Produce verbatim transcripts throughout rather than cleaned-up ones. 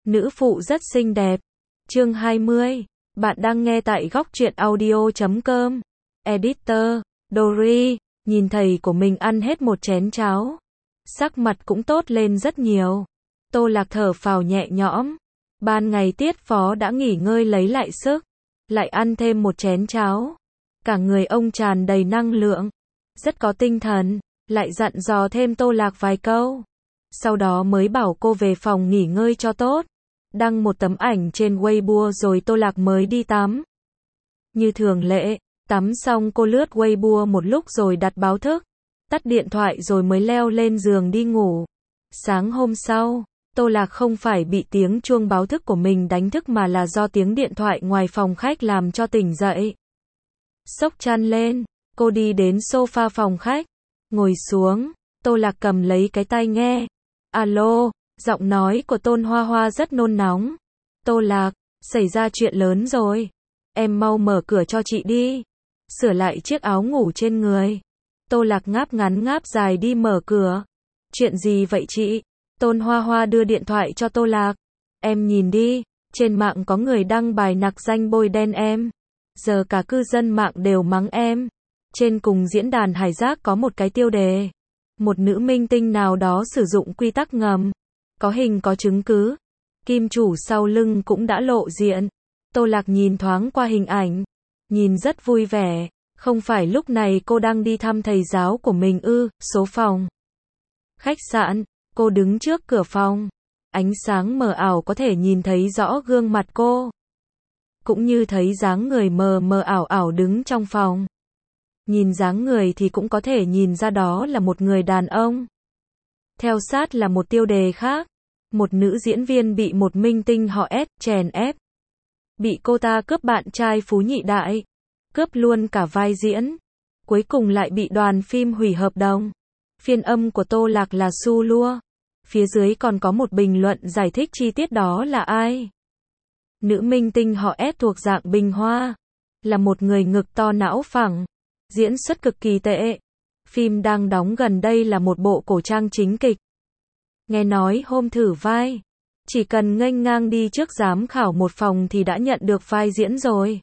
Nữ phụ rất xinh đẹp. Chương hai mươi. Bạn đang nghe tại góc truyện audio chấm com. Editor, Dory, nhìn thầy của mình ăn hết một chén cháo. Sắc mặt cũng tốt lên rất nhiều. Tô Lạc thở phào nhẹ nhõm. Ban ngày tiết phó đã nghỉ ngơi lấy lại sức. Lại ăn thêm một chén cháo. Cả người ông tràn đầy năng lượng. Rất có tinh thần. Lại dặn dò thêm Tô Lạc vài câu. Sau đó mới bảo cô về phòng nghỉ ngơi cho tốt. Đăng một tấm ảnh trên Weibo rồi Tô Lạc mới đi tắm. Như thường lệ, tắm xong cô lướt Weibo một lúc rồi đặt báo thức. Tắt điện thoại rồi mới leo lên giường đi ngủ. Sáng hôm sau, Tô Lạc không phải bị tiếng chuông báo thức của mình đánh thức mà là do tiếng điện thoại ngoài phòng khách làm cho tỉnh dậy. Xốc chăn lên, cô đi đến sofa phòng khách. Ngồi xuống, Tô Lạc cầm lấy cái tai nghe. Alo, giọng nói của Tôn Hoa Hoa rất nôn nóng. Tô Lạc, xảy ra chuyện lớn rồi. Em mau mở cửa cho chị đi. Sửa lại chiếc áo ngủ trên người. Tô Lạc ngáp ngắn ngáp dài đi mở cửa. Chuyện gì vậy chị? Tôn Hoa Hoa đưa điện thoại cho Tô Lạc. Em nhìn đi, trên mạng có người đăng bài nặc danh bôi đen em. Giờ cả cư dân mạng đều mắng em. Trên cùng diễn đàn Hải Giác có một cái tiêu đề. Một nữ minh tinh nào đó sử dụng quy tắc ngầm. Có hình có chứng cứ. Kim chủ sau lưng cũng đã lộ diện. Tô Lạc nhìn thoáng qua hình ảnh. Nhìn rất vui vẻ. Không phải lúc này cô đang đi thăm thầy giáo của mình ư, số phòng. Khách sạn, cô đứng trước cửa phòng. Ánh sáng mờ ảo có thể nhìn thấy rõ gương mặt cô. Cũng như thấy dáng người mờ mờ ảo ảo đứng trong phòng. Nhìn dáng người thì cũng có thể nhìn ra đó là một người đàn ông. Theo sát là một tiêu đề khác. Một nữ diễn viên bị một minh tinh họ S chèn ép. Bị cô ta cướp bạn trai Phú Nhị Đại. Cướp luôn cả vai diễn. Cuối cùng lại bị đoàn phim hủy hợp đồng. Phiên âm của Tô Lạc là Su Lua. Phía dưới còn có một bình luận giải thích chi tiết đó là ai. Nữ minh tinh họ S thuộc dạng bình hoa. Là một người ngực to não phẳng. Diễn xuất cực kỳ tệ. Phim đang đóng gần đây là một bộ cổ trang chính kịch. Nghe nói hôm thử vai, chỉ cần nghênh ngang đi trước giám khảo một phòng thì đã nhận được vai diễn rồi.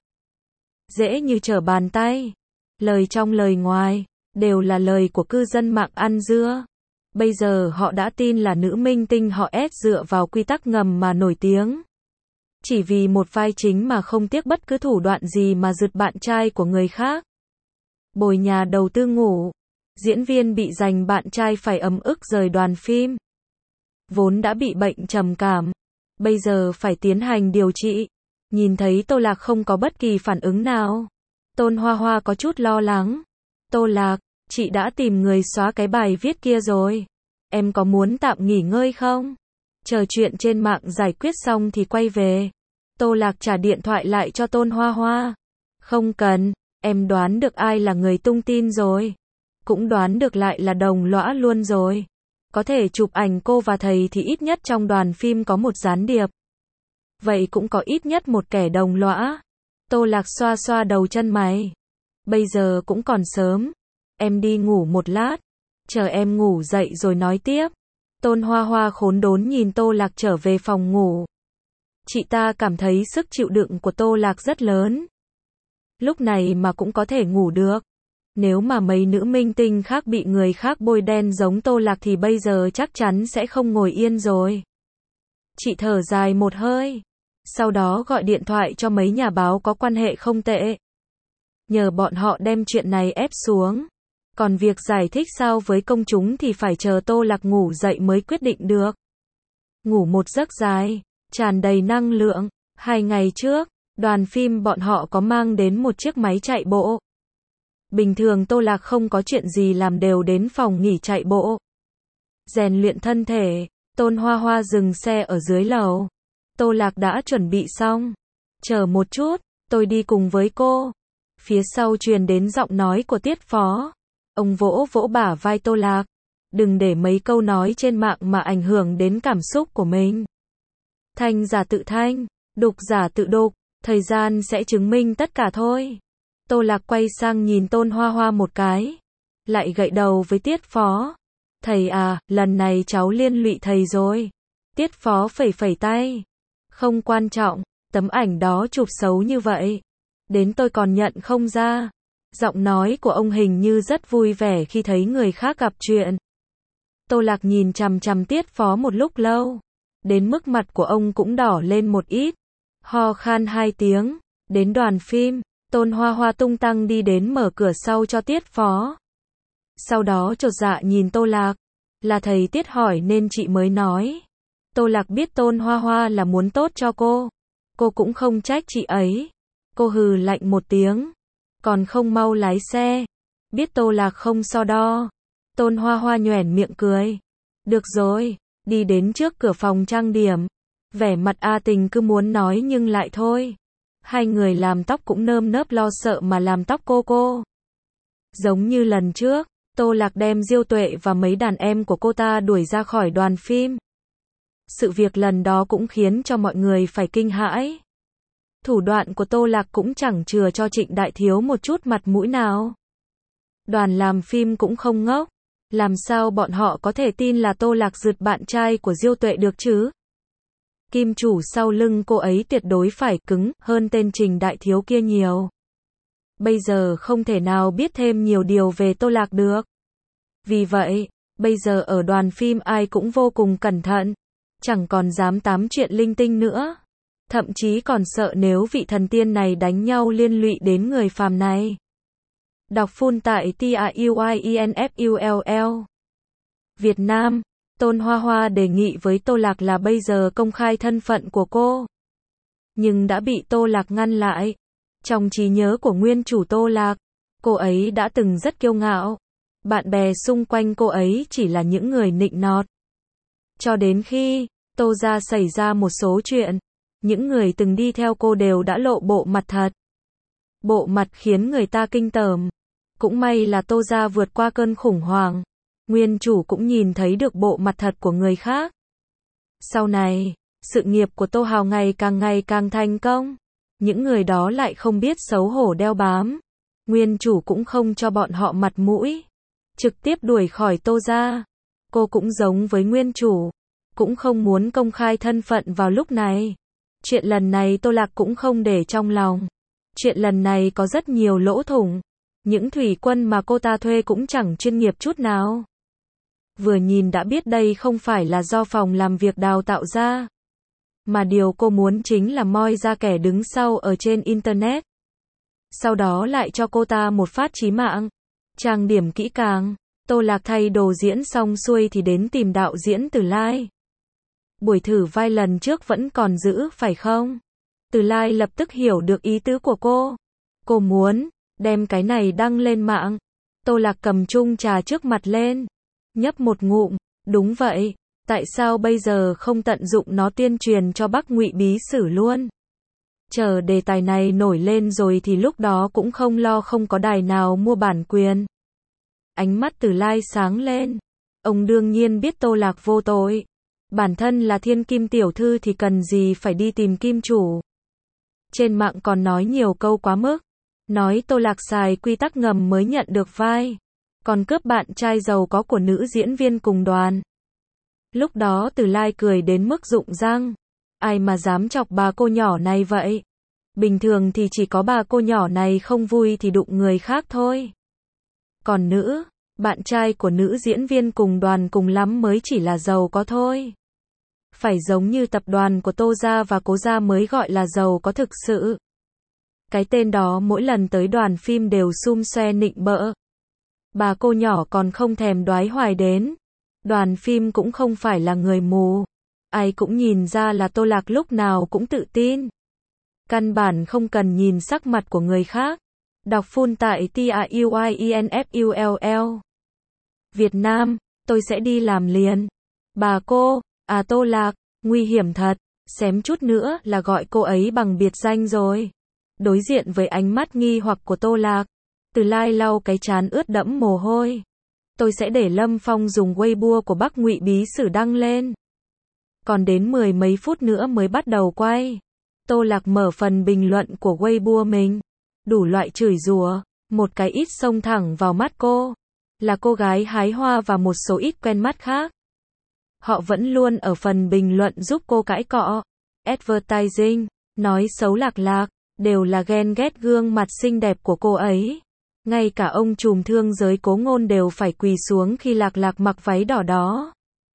Dễ như trở bàn tay. Lời trong lời ngoài, đều là lời của cư dân mạng ăn dưa. Bây giờ họ đã tin là nữ minh tinh họ S dựa vào quy tắc ngầm mà nổi tiếng. Chỉ vì một vai chính mà không tiếc bất cứ thủ đoạn gì mà giật bạn trai của người khác. Bồi nhà đầu tư ngủ. Diễn viên bị giành bạn trai phải ấm ức rời đoàn phim. Vốn đã bị bệnh trầm cảm. Bây giờ phải tiến hành điều trị. Nhìn thấy Tô Lạc không có bất kỳ phản ứng nào. Tôn Hoa Hoa có chút lo lắng. Tô Lạc, chị đã tìm người xóa cái bài viết kia rồi. Em có muốn tạm nghỉ ngơi không? Chờ chuyện trên mạng giải quyết xong thì quay về. Tô Lạc trả điện thoại lại cho Tôn Hoa Hoa. Không cần, em đoán được ai là người tung tin rồi. Cũng đoán được lại là đồng lõa luôn rồi. Có thể chụp ảnh cô và thầy thì ít nhất trong đoàn phim có một gián điệp. Vậy cũng có ít nhất một kẻ đồng lõa. Tô Lạc xoa xoa đầu chân mày. Bây giờ cũng còn sớm. Em đi ngủ một lát. Chờ em ngủ dậy rồi nói tiếp. Tôn Hoa Hoa khốn đốn nhìn Tô Lạc trở về phòng ngủ. Chị ta cảm thấy sức chịu đựng của Tô Lạc rất lớn. Lúc này mà cũng có thể ngủ được. Nếu mà mấy nữ minh tinh khác bị người khác bôi đen giống Tô Lạc thì bây giờ chắc chắn sẽ không ngồi yên rồi. Chị thở dài một hơi. Sau đó gọi điện thoại cho mấy nhà báo có quan hệ không tệ. Nhờ bọn họ đem chuyện này ép xuống. Còn việc giải thích sao với công chúng thì phải chờ Tô Lạc ngủ dậy mới quyết định được. Ngủ một giấc dài, tràn đầy năng lượng. Hai ngày trước, đoàn phim bọn họ có mang đến một chiếc máy chạy bộ. Bình thường Tô Lạc không có chuyện gì làm đều đến phòng nghỉ chạy bộ. Rèn luyện thân thể. Tôn Hoa Hoa dừng xe ở dưới lầu. Tô Lạc đã chuẩn bị xong. Chờ một chút, tôi đi cùng với cô. Phía sau truyền đến giọng nói của Tiết Phó. Ông vỗ vỗ bả vai Tô Lạc. Đừng để mấy câu nói trên mạng mà ảnh hưởng đến cảm xúc của mình. Thanh giả tự thanh, đục giả tự đục. Thời gian sẽ chứng minh tất cả thôi. Tô Lạc quay sang nhìn Tôn Hoa Hoa một cái. Lại gậy đầu với Tiết Phó. Thầy à, lần này cháu liên lụy thầy rồi. Tiết Phó phẩy phẩy tay. Không quan trọng, tấm ảnh đó chụp xấu như vậy. Đến tôi còn nhận không ra. Giọng nói của ông hình như rất vui vẻ khi thấy người khác gặp chuyện. Tô Lạc nhìn chằm chằm Tiết Phó một lúc lâu. Đến mức mặt của ông cũng đỏ lên một ít. Ho khan hai tiếng. Đến đoàn phim, Tôn Hoa Hoa tung tăng đi đến mở cửa sau cho Tiết Phó. Sau đó chột dạ nhìn Tô Lạc. Là thầy Tiết hỏi nên chị mới nói. Tô Lạc biết Tôn Hoa Hoa là muốn tốt cho cô. Cô cũng không trách chị ấy. Cô hừ lạnh một tiếng. Còn không mau lái xe. Biết Tô Lạc không so đo. Tôn Hoa Hoa nhoẻn miệng cười. Được rồi, đi đến trước cửa phòng trang điểm. Vẻ mặt A Tình cứ muốn nói nhưng lại thôi. Hai người làm tóc cũng nơm nớp lo sợ mà làm tóc cô cô. Giống như lần trước, Tô Lạc đem Diêu Tuệ và mấy đàn em của cô ta đuổi ra khỏi đoàn phim. Sự việc lần đó cũng khiến cho mọi người phải kinh hãi. Thủ đoạn của Tô Lạc cũng chẳng chừa cho Trịnh Đại Thiếu một chút mặt mũi nào. Đoàn làm phim cũng không ngốc. Làm sao bọn họ có thể tin là Tô Lạc rượt bạn trai của Diêu Tuệ được chứ? Kim chủ sau lưng cô ấy tuyệt đối phải cứng hơn tên Trình Đại Thiếu kia nhiều. Bây giờ không thể nào biết thêm nhiều điều về Tô Lạc được. Vì vậy, bây giờ ở đoàn phim ai cũng vô cùng cẩn thận. Chẳng còn dám tám chuyện linh tinh nữa. Thậm chí còn sợ nếu vị thần tiên này đánh nhau liên lụy đến người phàm này. Đọc full tại T A U I E N F U L L. Việt Nam, Tôn Hoa Hoa đề nghị với Tô Lạc là bây giờ công khai thân phận của cô. Nhưng đã bị Tô Lạc ngăn lại. Trong trí nhớ của nguyên chủ Tô Lạc, cô ấy đã từng rất kiêu ngạo. Bạn bè xung quanh cô ấy chỉ là những người nịnh nọt. Cho đến khi Tô gia xảy ra một số chuyện, những người từng đi theo cô đều đã lộ bộ mặt thật. Bộ mặt khiến người ta kinh tởm. Cũng may là Tô gia vượt qua cơn khủng hoảng. Nguyên chủ cũng nhìn thấy được bộ mặt thật của người khác. Sau này, sự nghiệp của Tô Hào ngày càng ngày càng thành công. Những người đó lại không biết xấu hổ đeo bám. Nguyên chủ cũng không cho bọn họ mặt mũi. Trực tiếp đuổi khỏi Tô gia. Cô cũng giống với nguyên chủ. Cũng không muốn công khai thân phận vào lúc này. Chuyện lần này Tô Lạc cũng không để trong lòng. Chuyện lần này có rất nhiều lỗ thủng. Những thủy quân mà cô ta thuê cũng chẳng chuyên nghiệp chút nào. Vừa nhìn đã biết đây không phải là do phòng làm việc đào tạo ra. Mà điều cô muốn chính là moi ra kẻ đứng sau ở trên Internet. Sau đó lại cho cô ta một phát chí mạng. Trang điểm kỹ càng. Tô Lạc thay đồ diễn xong xuôi thì đến tìm đạo diễn Từ Lai. Buổi thử vai lần trước vẫn còn giữ phải không? Từ Lai lập tức hiểu được ý tứ của cô. Cô muốn đem cái này đăng lên mạng. Tô Lạc cầm chung trà trước mặt lên. Nhấp một ngụm. Đúng vậy. Tại sao bây giờ không tận dụng nó tuyên truyền cho Bắc Ngụy Bí Sử luôn? Chờ đề tài này nổi lên rồi thì lúc đó cũng không lo không có đài nào mua bản quyền. Ánh mắt Từ Lai sáng lên. Ông đương nhiên biết Tô Lạc vô tội. Bản thân là thiên kim tiểu thư thì cần gì phải đi tìm kim chủ. Trên mạng còn nói nhiều câu quá mức. Nói Tô Lạc xài quy tắc ngầm mới nhận được vai. Còn cướp bạn trai giàu có của nữ diễn viên cùng đoàn. Lúc đó Từ Lai cười đến mức rụng răng. Ai mà dám chọc bà cô nhỏ này vậy? Bình thường thì chỉ có bà cô nhỏ này không vui thì đụng người khác thôi. Còn nữ, bạn trai của nữ diễn viên cùng đoàn cùng lắm mới chỉ là giàu có thôi. Phải giống như tập đoàn của Tô gia và Cố gia mới gọi là giàu có thực sự. Cái tên đó mỗi lần tới đoàn phim đều sum xoe nịnh bợ. Bà cô nhỏ còn không thèm đoái hoài đến. Đoàn phim cũng không phải là người mù. Ai cũng nhìn ra là Tô Lạc lúc nào cũng tự tin. Căn bản không cần nhìn sắc mặt của người khác. Đọc full tại T A U I E N F U L L. Việt Nam, tôi sẽ đi làm liền. Bà cô, à Tô Lạc, nguy hiểm thật. Xém chút nữa là gọi cô ấy bằng biệt danh rồi. Đối diện với ánh mắt nghi hoặc của Tô Lạc, Từ Lai lau cái trán ướt đẫm mồ hôi. Tôi sẽ để Lâm Phong dùng Weibo của Bắc Ngụy Bí Sử đăng lên. Còn đến mười mấy phút nữa mới bắt đầu quay. Tô Lạc mở phần bình luận của Weibo mình. Đủ loại chửi rủa, một cái ít xông thẳng vào mắt cô. Là cô gái hái hoa và một số ít quen mắt khác. Họ vẫn luôn ở phần bình luận giúp cô cãi cọ. advertising, nói xấu Lạc Lạc, đều là ghen ghét gương mặt xinh đẹp của cô ấy. Ngay cả ông trùm thương giới Cố Ngôn đều phải quỳ xuống khi Lạc Lạc mặc váy đỏ đó.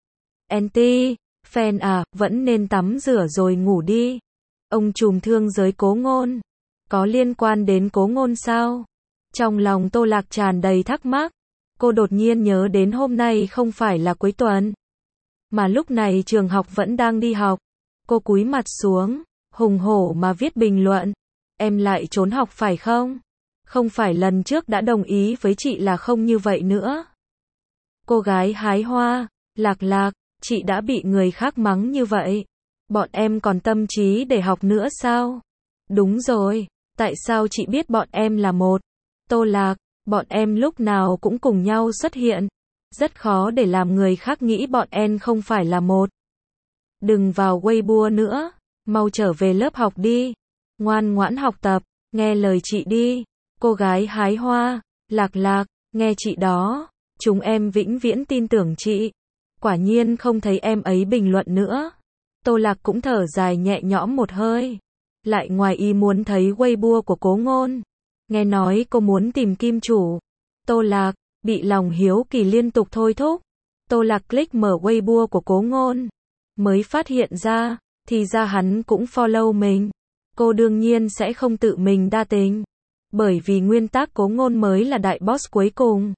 Anti, fan à, vẫn nên tắm rửa rồi ngủ đi. Ông trùm thương giới Cố Ngôn, có liên quan đến Cố Ngôn sao? Trong lòng Tô Lạc tràn đầy thắc mắc. Cô đột nhiên nhớ đến hôm nay không phải là cuối tuần, mà lúc này trường học vẫn đang đi học. Cô cúi mặt xuống, hùng hổ mà viết bình luận. Em lại trốn học phải không? Không phải lần trước đã đồng ý với chị là không như vậy nữa. Cô gái hái hoa, Lạc Lạc, chị đã bị người khác mắng như vậy. Bọn em còn tâm trí để học nữa sao? Đúng rồi, tại sao chị biết bọn em là một? Tô Lạc, bọn em lúc nào cũng cùng nhau xuất hiện. Rất khó để làm người khác nghĩ bọn em không phải là một. Đừng vào Weibo nữa, mau trở về lớp học đi. Ngoan ngoãn học tập, nghe lời chị đi. Cô gái hái hoa, Lạc Lạc, nghe chị đó, chúng em vĩnh viễn tin tưởng chị. Quả nhiên không thấy em ấy bình luận nữa. Tô Lạc cũng thở dài nhẹ nhõm một hơi. Lại ngoài ý muốn thấy Weibo của Cố Ngôn. Nghe nói cô muốn tìm kim chủ. Tô Lạc, bị lòng hiếu kỳ liên tục thôi thúc. Tô Lạc click mở Weibo của Cố Ngôn. Mới phát hiện ra, thì ra hắn cũng follow mình. Cô đương nhiên sẽ không tự mình đa tình. Bởi vì nguyên tắc Cố Ngôn mới là đại boss cuối cùng.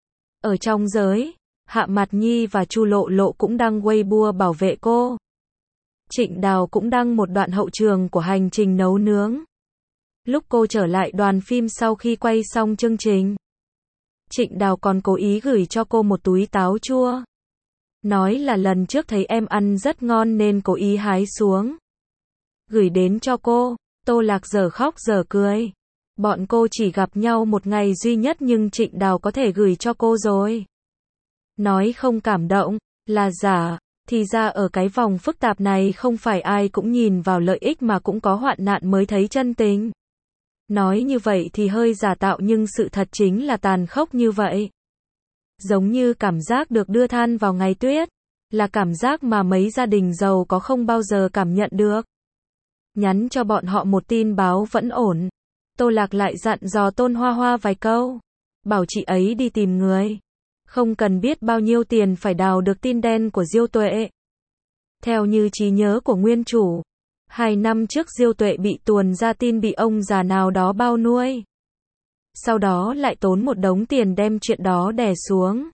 Ở trong giới, Hạ Mạt Nhi và Chu Lộ Lộ cũng đăng Weibo bảo vệ cô. Trịnh Đào cũng đăng một đoạn hậu trường của hành trình nấu nướng. Lúc cô trở lại đoàn phim sau khi quay xong chương trình, Trịnh Đào còn cố ý gửi cho cô một túi táo chua. Nói là lần trước thấy em ăn rất ngon nên cố ý hái xuống. Gửi đến cho cô. Tô Lạc giờ khóc giờ cười. Bọn cô chỉ gặp nhau một ngày duy nhất nhưng Trịnh Đào có thể gửi cho cô rồi. Nói không cảm động, là giả. Thì ra ở cái vòng phức tạp này không phải ai cũng nhìn vào lợi ích mà cũng có hoạn nạn mới thấy chân tình. Nói như vậy thì hơi giả tạo nhưng sự thật chính là tàn khốc như vậy. Giống như cảm giác được đưa than vào ngày tuyết, là cảm giác mà mấy gia đình giàu có không bao giờ cảm nhận được. Nhắn cho bọn họ một tin báo vẫn ổn. Tô Lạc lại dặn dò Tôn Hoa Hoa vài câu. Bảo chị ấy đi tìm người. Không cần biết bao nhiêu tiền phải đào được tin đen của Diêu Tuệ. Theo như trí nhớ của nguyên chủ, hai năm trước Diêu Tuệ bị tuồn ra tin bị ông già nào đó bao nuôi. Sau đó lại tốn một đống tiền đem chuyện đó đè xuống.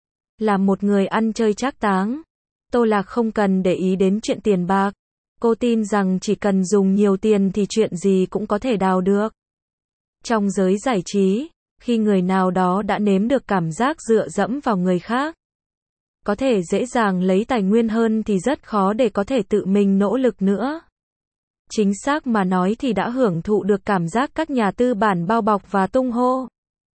Là một người ăn chơi trác táng, Tô Lạc không cần để ý đến chuyện tiền bạc. Cô tin rằng chỉ cần dùng nhiều tiền thì chuyện gì cũng có thể đào được. Trong giới giải trí, khi người nào đó đã nếm được cảm giác dựa dẫm vào người khác, có thể dễ dàng lấy tài nguyên hơn thì rất khó để có thể tự mình nỗ lực nữa. Chính xác mà nói thì đã hưởng thụ được cảm giác các nhà tư bản bao bọc và tung hô.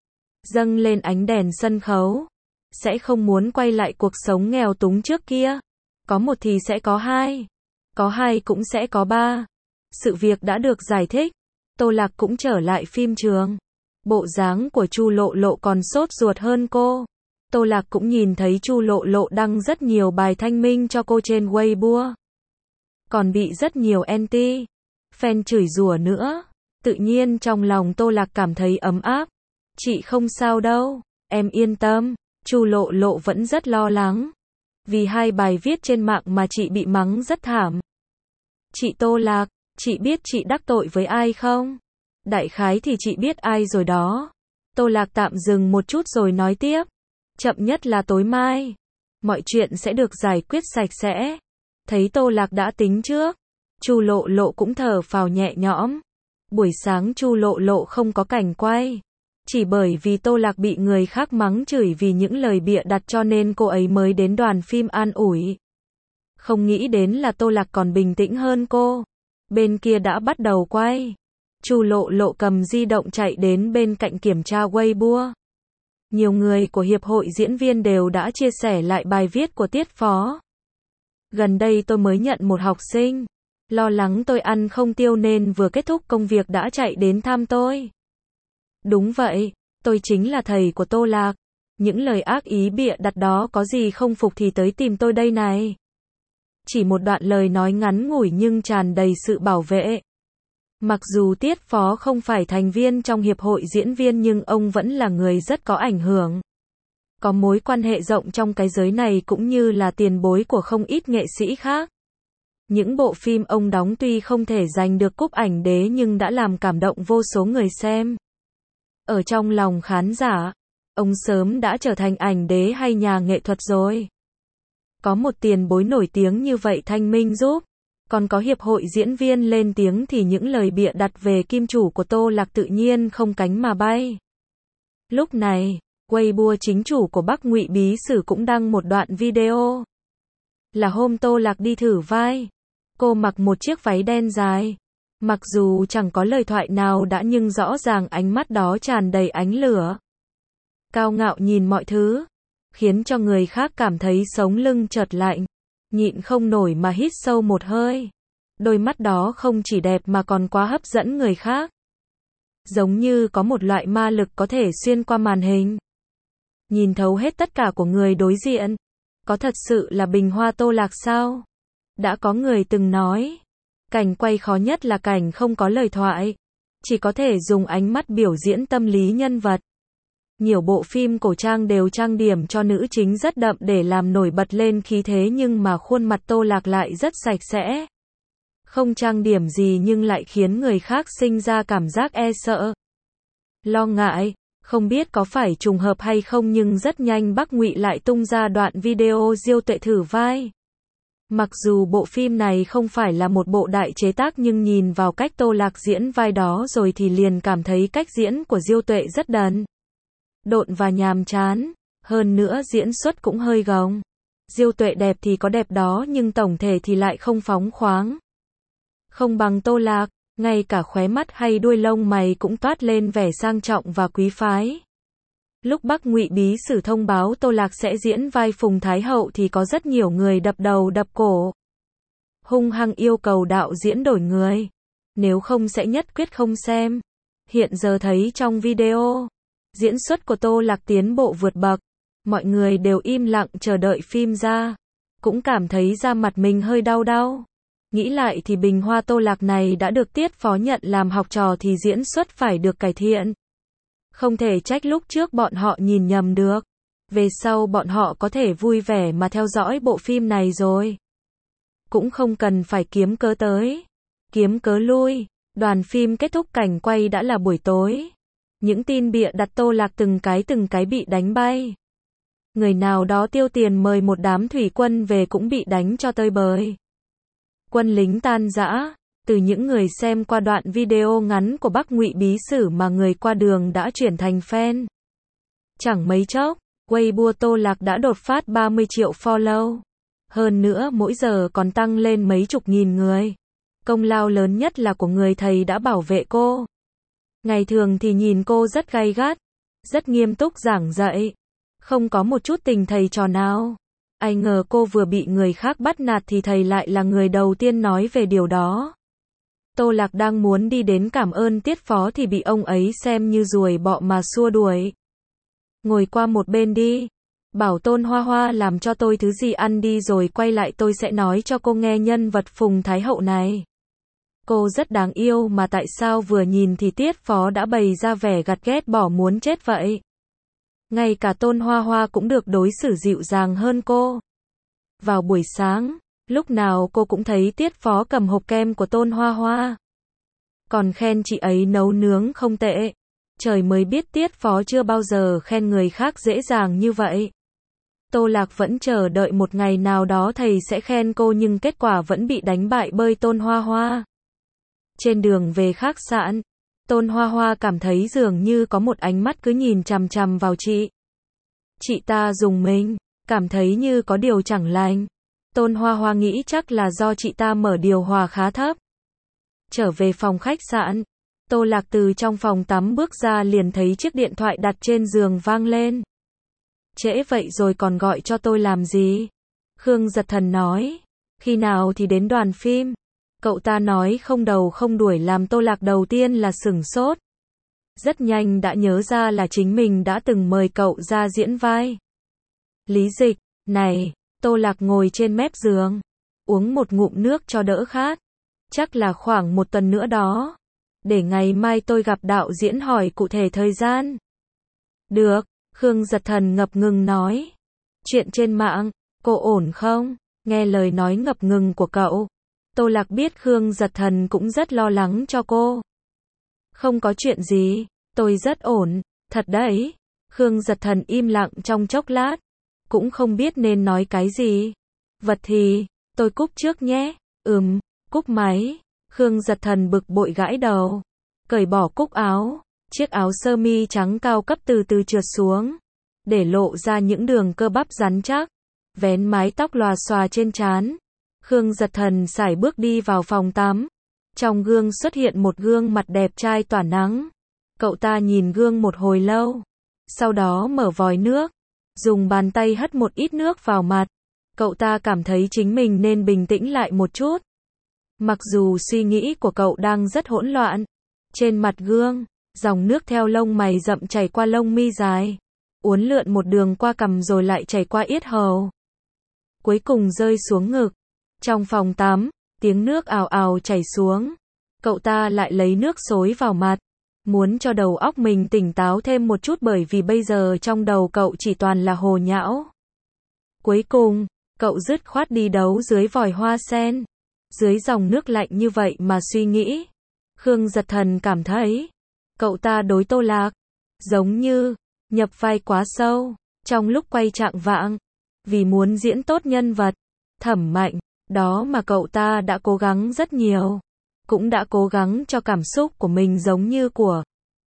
Dâng lên ánh đèn sân khấu. Sẽ không muốn quay lại cuộc sống nghèo túng trước kia. Có một thì sẽ có hai. Có hai cũng sẽ có ba. Sự việc đã được giải thích. Tô Lạc cũng trở lại phim trường. Bộ dáng của Chu Lộ Lộ còn sốt ruột hơn cô. Tô Lạc cũng nhìn thấy Chu Lộ Lộ đăng rất nhiều bài thanh minh cho cô trên Weibo. Còn bị rất nhiều anti fan chửi rủa nữa. Tự nhiên trong lòng Tô Lạc cảm thấy ấm áp. Chị không sao đâu, em yên tâm. Chu Lộ Lộ vẫn rất lo lắng. Vì hai bài viết trên mạng mà chị bị mắng rất thảm. Chị Tô Lạc, chị biết chị đắc tội với ai không? Đại khái thì chị biết ai rồi đó. Tô Lạc tạm dừng một chút rồi nói tiếp. Chậm nhất là tối mai. Mọi chuyện sẽ được giải quyết sạch sẽ. Thấy Tô Lạc đã tính trước, Chu Lộ Lộ cũng thở phào nhẹ nhõm. Buổi sáng Chu Lộ Lộ không có cảnh quay. Chỉ bởi vì Tô Lạc bị người khác mắng chửi vì những lời bịa đặt cho nên cô ấy mới đến đoàn phim an ủi. Không nghĩ đến là Tô Lạc còn bình tĩnh hơn cô. Bên kia đã bắt đầu quay. Chu Lộ Lộ cầm di động chạy đến bên cạnh kiểm tra Weibo. Nhiều người của Hiệp hội Diễn viên đều đã chia sẻ lại bài viết của Tiết Phó. Gần đây tôi mới nhận một học sinh. Lo lắng tôi ăn không tiêu nên vừa kết thúc công việc đã chạy đến thăm tôi. Đúng vậy, tôi chính là thầy của Tô Lạc. Những lời ác ý bịa đặt đó có gì không phục thì tới tìm tôi đây này. Chỉ một đoạn lời nói ngắn ngủi nhưng tràn đầy sự bảo vệ. Mặc dù Tiết Phó không phải thành viên trong hiệp hội diễn viên nhưng ông vẫn là người rất có ảnh hưởng. Có mối quan hệ rộng trong cái giới này cũng như là tiền bối của không ít nghệ sĩ khác. Những bộ phim ông đóng tuy không thể giành được cúp ảnh đế nhưng đã làm cảm động vô số người xem. Ở trong lòng khán giả, ông sớm đã trở thành ảnh đế hay nhà nghệ thuật rồi. Có một tiền bối nổi tiếng như vậy thanh minh giúp, còn có hiệp hội diễn viên lên tiếng thì những lời bịa đặt về kim chủ của Tô Lạc tự nhiên không cánh mà bay. Lúc này, Weibo chính chủ của Bắc Ngụy Bí Sử cũng đăng một đoạn video. Là hôm Tô Lạc đi thử vai. Cô mặc một chiếc váy đen dài. Mặc dù chẳng có lời thoại nào đã nhưng rõ ràng ánh mắt đó tràn đầy ánh lửa. Cao ngạo nhìn mọi thứ, khiến cho người khác cảm thấy sống lưng chợt lạnh. Nhịn không nổi mà hít sâu một hơi. Đôi mắt đó không chỉ đẹp mà còn quá hấp dẫn người khác. Giống như có một loại ma lực có thể xuyên qua màn hình. Nhìn thấu hết tất cả của người đối diện. Có thật sự là bình hoa Tô Lạc sao? Đã có người từng nói, cảnh quay khó nhất là cảnh không có lời thoại. Chỉ có thể dùng ánh mắt biểu diễn tâm lý nhân vật. Nhiều bộ phim cổ trang đều trang điểm cho nữ chính rất đậm để làm nổi bật lên khí thế nhưng mà khuôn mặt Tô Lạc lại rất sạch sẽ. Không trang điểm gì nhưng lại khiến người khác sinh ra cảm giác e sợ. Lo ngại, không biết có phải trùng hợp hay không nhưng rất nhanh Bắc Ngụy lại tung ra đoạn video Diêu Tuệ thử vai. Mặc dù bộ phim này không phải là một bộ đại chế tác nhưng nhìn vào cách Tô Lạc diễn vai đó rồi thì liền cảm thấy cách diễn của Diêu Tuệ rất đần. Độn và nhàm chán, hơn nữa diễn xuất cũng hơi gồng. Diêu Tuệ đẹp thì có đẹp đó nhưng tổng thể thì lại không phóng khoáng. Không bằng Tô Lạc, ngay cả khóe mắt hay đuôi lông mày cũng toát lên vẻ sang trọng và quý phái. Lúc Bắc Ngụy Bí Sử thông báo Tô Lạc sẽ diễn vai Phùng Thái Hậu thì có rất nhiều người đập đầu đập cổ. Hung hăng yêu cầu đạo diễn đổi người. Nếu không sẽ nhất quyết không xem. Hiện giờ thấy trong video, diễn xuất của Tô Lạc tiến bộ vượt bậc. Mọi người đều im lặng chờ đợi phim ra. Cũng cảm thấy da mặt mình hơi đau đau. Nghĩ lại thì bình hoa Tô Lạc này đã được Tiết Phó nhận làm học trò thì diễn xuất phải được cải thiện. Không thể trách lúc trước bọn họ nhìn nhầm được. Về sau bọn họ có thể vui vẻ mà theo dõi bộ phim này rồi. Cũng không cần phải kiếm cớ tới. Kiếm cớ lui. Đoàn phim kết thúc cảnh quay đã là buổi tối. Những tin bịa đặt Tô Lạc từng cái từng cái bị đánh bay. Người nào đó tiêu tiền mời một đám thủy quân về cũng bị đánh cho tơi bời. Quân lính tan rã. Từ những người xem qua đoạn video ngắn của Bắc Ngụy Bí Sử mà người qua đường đã chuyển thành fan. Chẳng mấy chốc, Weibo Tô Lạc đã đột phát ba mươi triệu follow. Hơn nữa mỗi giờ còn tăng lên mấy chục nghìn người. Công lao lớn nhất là của người thầy đã bảo vệ cô. Ngày thường thì nhìn cô rất gay gắt, rất nghiêm túc giảng dạy. Không có một chút tình thầy trò nào. Ai ngờ cô vừa bị người khác bắt nạt thì thầy lại là người đầu tiên nói về điều đó. Tô Lạc đang muốn đi đến cảm ơn Tiết Phó thì bị ông ấy xem như ruồi bọ mà xua đuổi. Ngồi qua một bên đi. Bảo Tôn Hoa Hoa làm cho tôi thứ gì ăn đi rồi quay lại tôi sẽ nói cho cô nghe nhân vật Phùng Thái Hậu này. Cô rất đáng yêu mà tại sao vừa nhìn thì Tiết Phó đã bày ra vẻ gắt ghét bỏ muốn chết vậy. Ngay cả Tôn Hoa Hoa cũng được đối xử dịu dàng hơn cô. Vào buổi sáng, lúc nào cô cũng thấy Tiết Phó cầm hộp kem của Tôn Hoa Hoa. Còn khen chị ấy nấu nướng không tệ. Trời mới biết Tiết Phó chưa bao giờ khen người khác dễ dàng như vậy. Tô Lạc vẫn chờ đợi một ngày nào đó thầy sẽ khen cô nhưng kết quả vẫn bị đánh bại bởi Tôn Hoa Hoa. Trên đường về khách sạn, Tôn Hoa Hoa cảm thấy dường như có một ánh mắt cứ nhìn chằm chằm vào chị. Chị ta rùng mình, cảm thấy như có điều chẳng lành. Tôn Hoa Hoa nghĩ chắc là do chị ta mở điều hòa khá thấp. Trở về phòng khách sạn, Tô Lạc từ trong phòng tắm bước ra liền thấy chiếc điện thoại đặt trên giường vang lên. Trễ vậy rồi còn gọi cho tôi làm gì? Khương Giật Thần nói. Khi nào thì đến đoàn phim? Cậu ta nói không đầu không đuổi làm Tô Lạc đầu tiên là sửng sốt. Rất nhanh đã nhớ ra là chính mình đã từng mời cậu ra diễn vai. Lý Dịch, này, Tô Lạc ngồi trên mép giường. uống một ngụm nước cho đỡ khát. Chắc là khoảng một tuần nữa đó. Để ngày mai tôi gặp đạo diễn hỏi cụ thể thời gian. Được, Khương Giật Thần ngập ngừng nói. Chuyện trên mạng, cô ổn không? Nghe lời nói ngập ngừng của cậu, Tô Lạc biết Khương Giật Thần cũng rất lo lắng cho cô. Không có chuyện gì, tôi rất ổn, thật đấy. Khương Giật Thần im lặng trong chốc lát, cũng không biết nên nói cái gì. Vật thì, tôi cúp trước nhé. Ừm, cúp máy. Khương Giật Thần bực bội gãi đầu, cởi bỏ cúc áo, chiếc áo sơ mi trắng cao cấp từ từ trượt xuống, để lộ ra những đường cơ bắp rắn chắc, vén mái tóc lòa xòa trên trán. Khương Giật Thần sải bước đi vào phòng tắm. Trong gương xuất hiện một gương mặt đẹp trai tỏa nắng. Cậu ta nhìn gương một hồi lâu, sau đó mở vòi nước, dùng bàn tay hất một ít nước vào mặt. Cậu ta cảm thấy chính mình nên bình tĩnh lại một chút. Mặc dù suy nghĩ của cậu đang rất hỗn loạn. Trên mặt gương, dòng nước theo lông mày rậm chảy qua lông mi dài, uốn lượn một đường qua cằm rồi lại chảy qua yết hầu, cuối cùng rơi xuống ngực. Trong phòng tắm, tiếng nước ào ào chảy xuống. Cậu ta lại lấy nước xối vào mặt, muốn cho đầu óc mình tỉnh táo thêm một chút bởi vì bây giờ trong đầu cậu chỉ toàn là hồ nhão. Cuối cùng, cậu dứt khoát đi đấu dưới vòi hoa sen. Dưới dòng nước lạnh như vậy mà suy nghĩ. Khương Giật Thần cảm thấy, cậu ta đối Tô Lạc, giống như, nhập vai quá sâu. Trong lúc quay trạng vạng, vì muốn diễn tốt nhân vật, Thẩm Mạnh, đó mà cậu ta đã cố gắng rất nhiều. Cũng đã cố gắng cho cảm xúc của mình giống như của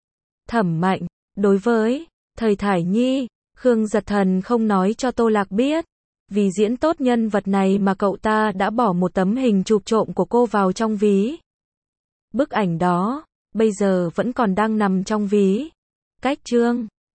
Thẩm Mạnh. Đối với Thời Thải Nhi, Khương Giật Thần không nói cho Tô Lạc biết. Vì diễn tốt nhân vật này mà cậu ta đã bỏ một tấm hình chụp trộm của cô vào trong ví. Bức ảnh đó, bây giờ vẫn còn đang nằm trong ví. Cách chương